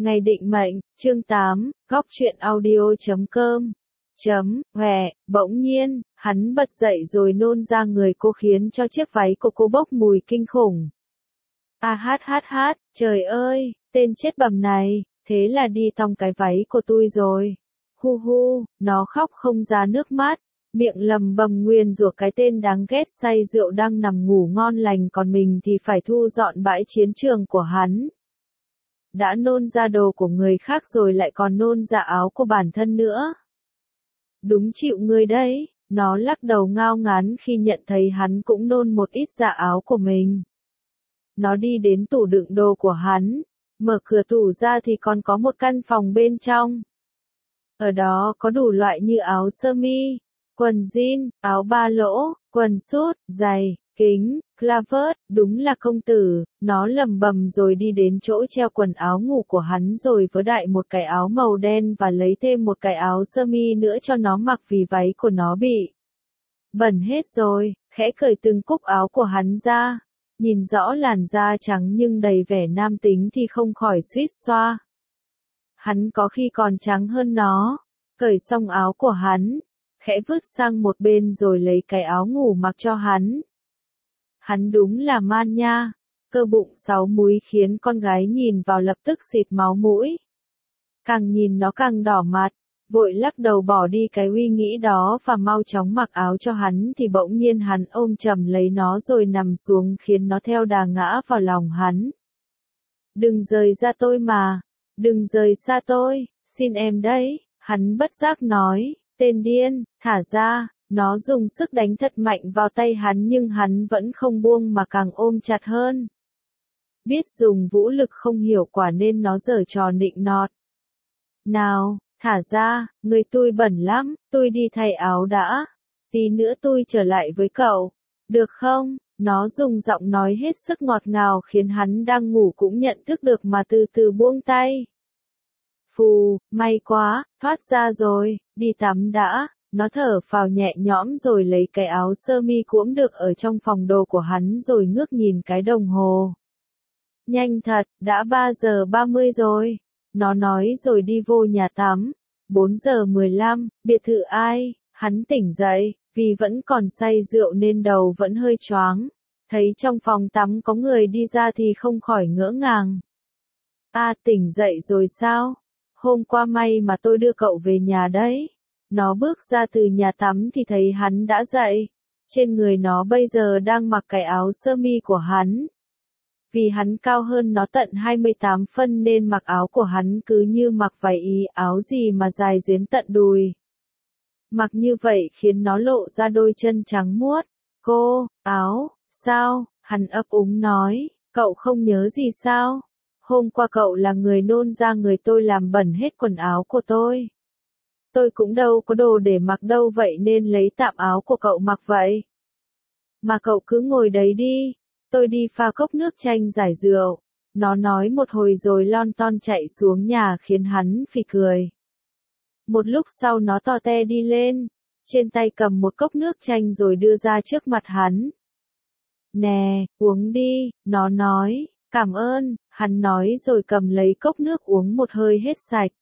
Ngày định mệnh, chương 8, góc truyện audio.com. Bỗng nhiên, hắn bật dậy rồi nôn ra người cô khiến cho chiếc váy của cô bốc mùi kinh khủng. Trời ơi, tên chết bầm này, thế là đi tong cái váy của tôi rồi. Nó khóc không ra nước mắt, miệng lầm bầm nguyền rủa cái tên đáng ghét say rượu đang nằm ngủ ngon lành còn mình thì phải thu dọn bãi chiến trường của hắn. Đã nôn ra đồ của người khác rồi lại còn nôn ra áo của bản thân nữa. Đúng chịu ngươi đấy, nó lắc đầu ngao ngán khi nhận thấy hắn cũng nôn một ít ra áo của mình. Nó đi đến tủ đựng đồ của hắn, mở cửa tủ ra thì còn có một căn phòng bên trong. Ở đó có đủ loại như áo sơ mi, quần jean, áo ba lỗ, quần sút, giày, kính, clavat, đúng là công tử, nó lầm bầm rồi đi đến chỗ treo quần áo ngủ của hắn rồi vớ đại một cái áo màu đen và lấy thêm một cái áo sơ mi nữa cho nó mặc vì váy của nó bị bẩn hết rồi, khẽ cởi từng cúc áo của hắn ra, nhìn rõ làn da trắng nhưng đầy vẻ nam tính thì không khỏi suýt xoa. Hắn có khi còn trắng hơn nó, cởi xong áo của hắn, khẽ vứt sang một bên rồi lấy cái áo ngủ mặc cho hắn. Hắn đúng là man nha, cơ bụng 6 múi khiến con gái nhìn vào lập tức xịt máu mũi. Càng nhìn nó càng đỏ mặt, vội lắc đầu bỏ đi cái uy nghĩ đó và mau chóng mặc áo cho hắn thì bỗng nhiên hắn ôm chầm lấy nó rồi nằm xuống khiến nó theo đà ngã vào lòng hắn. Đừng rời ra tôi mà, đừng rời xa tôi, xin em đấy, hắn bất giác nói, tên điên, thả ra. Nó dùng sức đánh thật mạnh vào tay hắn nhưng hắn vẫn không buông mà càng ôm chặt hơn. Biết dùng vũ lực không hiệu quả nên nó giở trò nịnh nọt. Nào, thả ra, người tôi bẩn lắm, tôi đi thay áo đã. Tí nữa tôi trở lại với cậu. Được không? Nó dùng giọng nói hết sức ngọt ngào khiến hắn đang ngủ cũng nhận thức được mà từ từ buông tay. Phù, may quá, thoát ra rồi, đi tắm đã. Nó thở phào nhẹ nhõm rồi lấy cái áo sơ mi cuỗm được ở trong phòng đồ của hắn rồi ngước nhìn cái đồng hồ. Nhanh thật, đã 3 giờ 30 rồi. Nó nói rồi đi vô nhà tắm. 4 giờ 15, biệt thự ai? Hắn tỉnh dậy, vì vẫn còn say rượu nên đầu vẫn hơi choáng. Thấy trong phòng tắm có người đi ra thì không khỏi ngỡ ngàng. Tỉnh dậy rồi sao? Hôm qua may mà tôi đưa cậu về nhà đấy. Nó bước ra từ nhà tắm thì thấy hắn đã dậy. Trên người nó bây giờ đang mặc cái áo sơ mi của hắn. Vì hắn cao hơn nó tận 28 phân nên mặc áo của hắn cứ như mặc váy áo gì mà dài đến tận đùi. Mặc như vậy khiến nó lộ ra đôi chân trắng muốt. Áo, sao? Hắn ấp úng nói, cậu không nhớ gì sao? Hôm qua cậu là người nôn ra người tôi làm bẩn hết quần áo của tôi. Tôi cũng đâu có đồ để mặc đâu vậy nên lấy tạm áo của cậu mặc vậy. Mà cậu cứ ngồi đấy đi, tôi đi pha cốc nước chanh giải rượu. Nó nói một hồi rồi lon ton chạy xuống nhà khiến hắn phì cười. Một lúc sau nó to te đi lên, trên tay cầm một cốc nước chanh rồi đưa ra trước mặt hắn. Nè, uống đi, nó nói, cảm ơn, hắn nói rồi cầm lấy cốc nước uống một hơi hết sạch.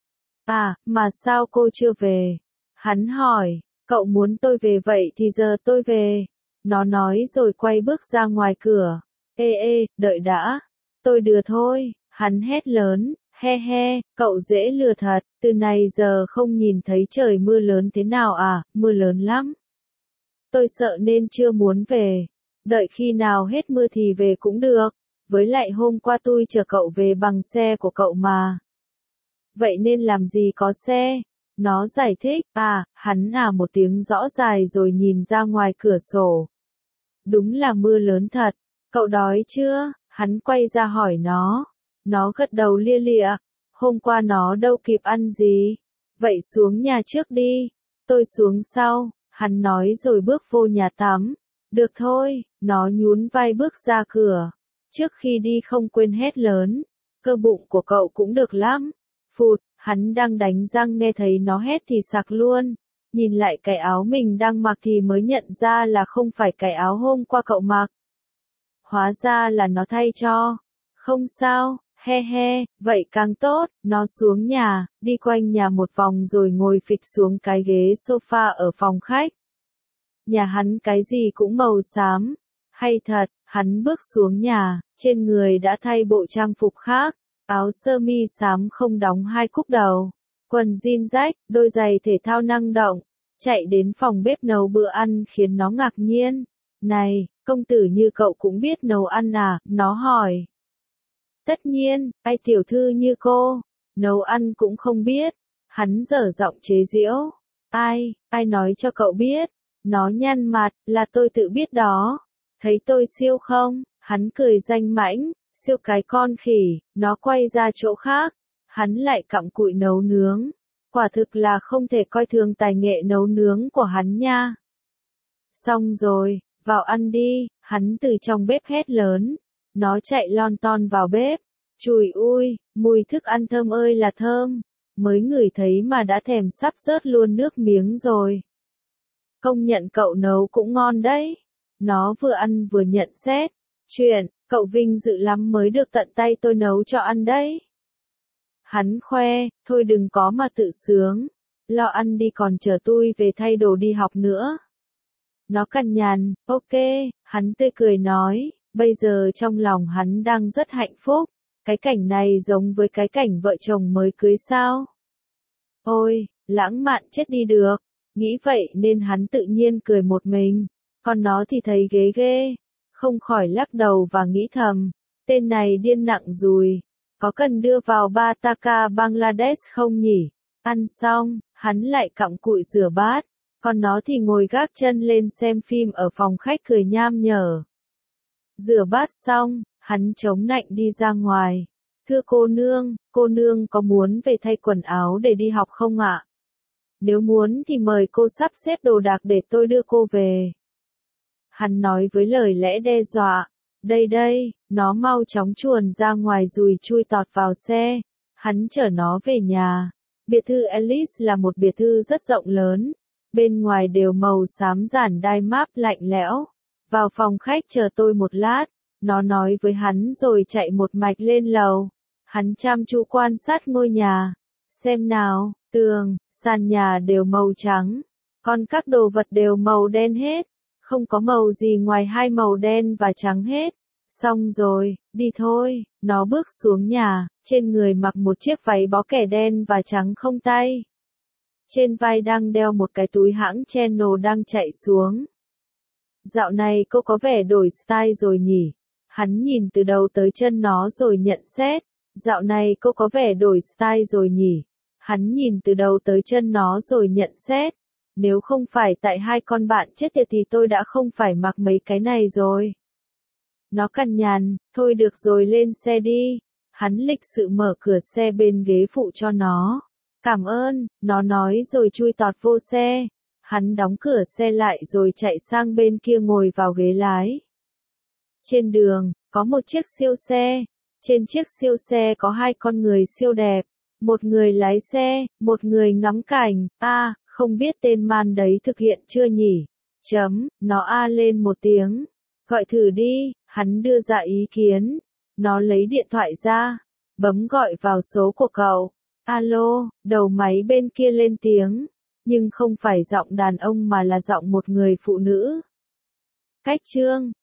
Mà sao cô chưa về? Hắn hỏi, cậu muốn tôi về vậy thì giờ tôi về. Nó nói rồi quay bước ra ngoài cửa. Đợi đã. Tôi đưa thôi, hắn hét lớn, cậu dễ lừa thật, từ này giờ không nhìn thấy trời mưa lớn thế nào mưa lớn lắm. Tôi sợ nên chưa muốn về. Đợi khi nào hết mưa thì về cũng được. Với lại hôm qua tôi chở cậu về bằng xe của cậu mà. Vậy nên làm gì có xe? Nó giải thích, hắn một tiếng rõ dài rồi nhìn ra ngoài cửa sổ. Đúng là mưa lớn thật, cậu đói chưa? Hắn quay ra hỏi nó. Nó gật đầu lia lịa, hôm qua nó đâu kịp ăn gì. Vậy xuống nhà trước đi, tôi xuống sau, hắn nói rồi bước vô nhà tắm. Được thôi, nó nhún vai bước ra cửa. Trước khi đi không quên hét lớn, cơ bụng của cậu cũng được lắm. Phụt, hắn đang đánh răng nghe thấy nó hét thì sặc luôn. Nhìn lại cái áo mình đang mặc thì mới nhận ra là không phải cái áo hôm qua cậu mặc. Hóa ra là nó thay cho. Không sao, He he, vậy càng tốt, nó xuống nhà, đi quanh nhà một vòng rồi ngồi phịch xuống cái ghế sofa ở phòng khách. Nhà hắn cái gì cũng màu xám. Hay thật, hắn bước xuống nhà, trên người đã thay bộ trang phục khác, áo sơ mi xám không đóng hai cúc đầu, quần jean rách, đôi giày thể thao năng động, chạy đến phòng bếp nấu bữa ăn khiến nó ngạc nhiên. Này, công tử như cậu cũng biết nấu ăn à, nó hỏi. Tất nhiên, ai tiểu thư như cô, nấu ăn cũng không biết, hắn dở giọng chế giễu. Ai nói cho cậu biết, nó nhăn mặt, là tôi tự biết đó. Thấy tôi siêu không, hắn cười danh mãnh, siêu cái con khỉ, nó quay ra chỗ khác, hắn lại cặm cụi nấu nướng. Quả thực là không thể coi thường tài nghệ nấu nướng của hắn nha. Xong rồi, vào ăn đi, hắn từ trong bếp hét lớn. Nó chạy lon ton vào bếp. Chùi ui, mùi thức ăn thơm ơi là thơm. Mới ngửi thấy mà đã thèm sắp rớt luôn nước miếng rồi. Công nhận cậu nấu cũng ngon đấy. Nó vừa ăn vừa nhận xét. Chuyện, cậu vinh dự lắm mới được tận tay tôi nấu cho ăn đấy. Hắn khoe, thôi đừng có mà tự sướng. Lo ăn đi còn chờ tôi về thay đồ đi học nữa. Nó cằn nhằn, ok, hắn tươi cười nói, bây giờ trong lòng hắn đang rất hạnh phúc. Cái cảnh này giống với cái cảnh vợ chồng mới cưới sao. Ôi, lãng mạn chết đi được. Nghĩ vậy nên hắn tự nhiên cười một mình. Còn nó thì thấy ghê ghê. Không khỏi lắc đầu và nghĩ thầm. Tên này điên nặng rùi. Có cần đưa vào Bataka Bangladesh không nhỉ? Ăn xong, hắn lại cặm cụi rửa bát. Còn nó thì ngồi gác chân lên xem phim ở phòng khách cười nham nhở. Rửa bát xong, hắn chống nạnh đi ra ngoài. Thưa cô nương có muốn về thay quần áo để đi học không ạ? Nếu muốn thì mời cô sắp xếp đồ đạc để tôi đưa cô về. Hắn nói với lời lẽ đe dọa. Đây, nó mau chóng chuồn ra ngoài rồi chui tọt vào xe. Hắn chở nó về nhà. Biệt thự Alice là một biệt thự rất rộng lớn. Bên ngoài đều màu xám giản đai máp lạnh lẽo. Vào phòng khách chờ tôi một lát. Nó nói với hắn rồi chạy một mạch lên lầu. Hắn chăm chú quan sát ngôi nhà. Xem nào, tường, sàn nhà đều màu trắng. Còn các đồ vật đều màu đen hết. Không có màu gì ngoài hai màu đen và trắng hết. Xong rồi, đi thôi. Nó bước xuống nhà, trên người mặc một chiếc váy bó kẻ đen và trắng không tay. Trên vai đang đeo một cái túi hãng Chanel đang chạy xuống. Dạo này cô có vẻ đổi style rồi nhỉ? Hắn nhìn từ đầu tới chân nó rồi nhận xét. Dạo này cô có vẻ đổi style rồi nhỉ? Hắn nhìn từ đầu tới chân nó rồi nhận xét. Nếu không phải tại hai con bạn chết tiệt thì tôi đã không phải mặc mấy cái này rồi. Nó cằn nhằn, thôi được rồi lên xe đi. Hắn lịch sự mở cửa xe bên ghế phụ cho nó. Cảm ơn, nó nói rồi chui tọt vô xe. Hắn đóng cửa xe lại rồi chạy sang bên kia ngồi vào ghế lái. Trên đường, có một chiếc siêu xe. Trên chiếc siêu xe có hai con người siêu đẹp. Một người lái xe, một người ngắm cảnh. Không biết tên man đấy thực hiện chưa nhỉ? Nó lên một tiếng. Gọi thử đi, hắn đưa ra ý kiến. Nó lấy điện thoại ra. Bấm gọi vào số của cậu. Alo, đầu máy bên kia lên tiếng. Nhưng không phải giọng đàn ông mà là giọng một người phụ nữ. Cách chương